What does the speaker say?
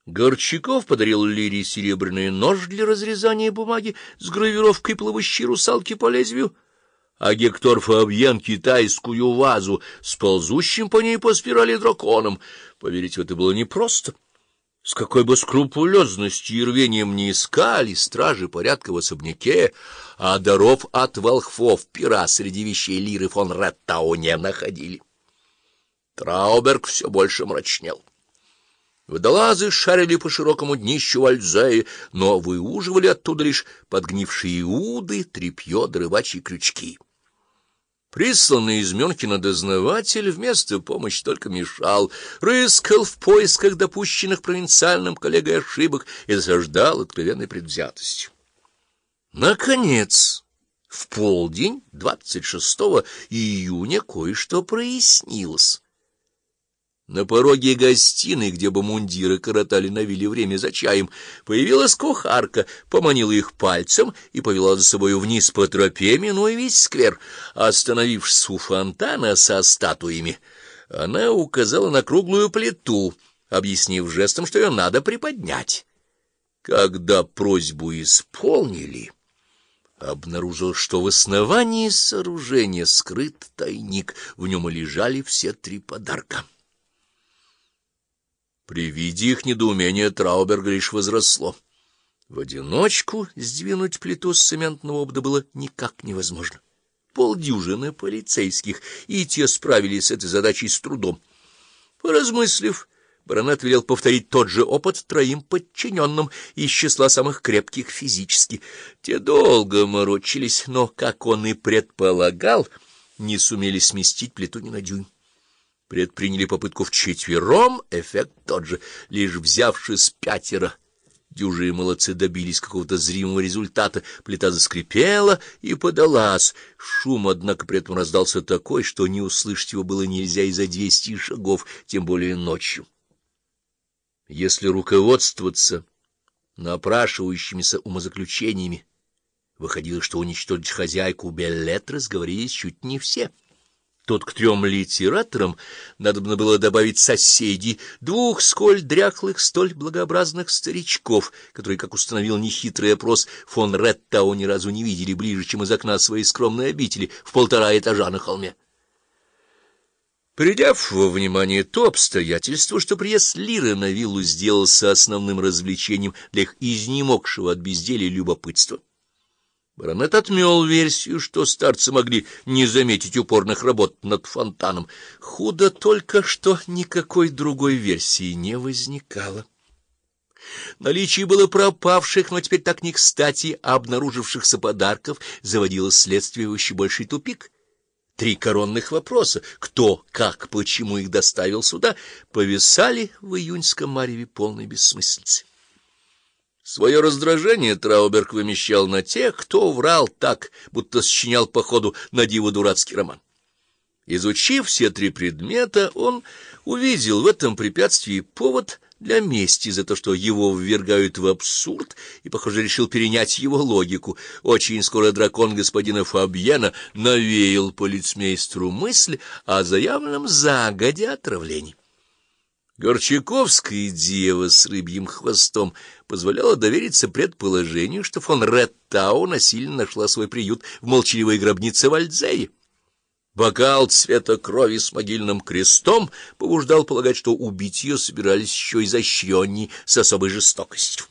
Горчаков подарил Лире серебряный нож для разрезания бумаги с гравировкой плывущей русалки по лезвию, а Гектор Фабьен — китайскую вазу с ползущим по ней по спирали драконом. Поверить в это было непросто. С какой бы скрупулезностью и рвением не искали стражи порядка в особняке, а даров от волхвов пера среди вещей Лиры фон Реттау не находили. Трауберг все больше мрачнел. Водолазы шарили по широкому днищу Вальдзея, но выуживали оттуда лишь подгнившие уды, тряпье да рыбачьи крючки. Присланный из Мюнхена дознаватель вместо помощи только мешал, рыскал в поисках допущенных провинциальным коллегой ошибок и досаждал откровенной предвзятостью. Наконец, в полдень 26 июня кое-что прояснилось. На пороге гостиной, где бы мундиры коротали на вилле время за чаем, появилась кухарка, поманила их пальцем и повела за собою вниз по тропе, минуя весь сквер. Остановившись у фонтана со статуями, она указала на круглую плиту, объяснив жестом, что ее надо приподнять. Когда просьбу исполнили, обнаружил, что в основании сооружения скрыт тайник, в нем и лежали все 3 подарка. При виде их недоумения Трауберга лишь возросло. В одиночку сдвинуть плиту с цементного обода было никак невозможно. Полдюжины полицейских, и те справились с этой задачей с трудом. Поразмыслив, баронет велел повторить тот же опыт 3 подчиненным из числа самых крепких физически. Те долго морочились, но, как он и предполагал, не сумели сместить плиту ни на дюйм. Предприняли попытку вчетвером, эффект тот же. Лишь взявшись 5, дюжие молодцы добились какого-то зримого результата. Плита заскрипела и подалась. Шум, однако, при этом раздался такой, что не услышать его было нельзя и за 200 шагов, тем более ночью. Если руководствоваться напрашивающимися умозаключениями, выходило, что уничтожить хозяйку Беллетт разговорились чуть не все. Тут к 3 литераторам надобно было добавить соседей, 2 сколь дряхлых, столь благообразных старичков, которые, как установил нехитрый опрос, фон Реттау ни разу не видели ближе, чем из окна своей скромной обители в 1,5 этажа на холме. Придя во внимание то обстоятельство, что приезд Лиры на виллу сделался основным развлечением для их изнемогшего от безделья любопытства, баронет отмел версию, что старцы могли не заметить упорных работ над фонтаном. Худо только, что никакой другой версии не возникало. Наличие было пропавших, но теперь так не кстати обнаружившихся подарков заводило следствие в еще больший тупик. 3 коронных вопроса — кто, как, почему их доставил сюда — повисали в июньском мареве полной бессмыслицы. Свое раздражение Трауберг вымещал на тех, кто врал так, будто сочинял по ходу на диво дурацкий роман. Изучив все 3 предмета, он увидел в этом препятствии повод для мести за то, что его ввергают в абсурд, и, похоже, решил перенять его логику. Очень скоро дракон господина Фабьена навеял полицмейстеру мысль о заявленном загодя отравлении. Горчаковская дева с рыбьим хвостом позволяла довериться предположению, что фон Реттау насильно нашла свой приют в молчаливой гробнице Вальдзея. Бокал цвета крови с могильным крестом побуждал полагать, что убить ее собирались еще изощренней, с особой жестокостью.